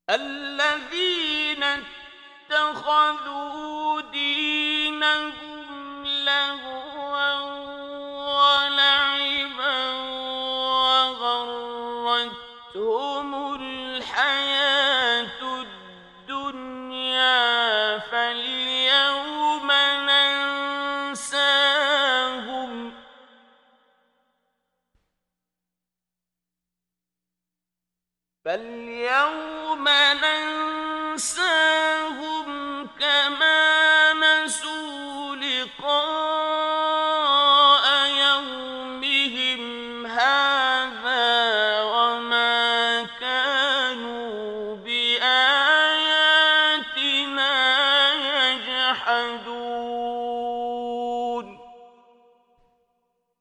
الذين اتخذوا دينهم لهوا ولعبا وغرتهم الحياة الدنيا فاليوم ننساهم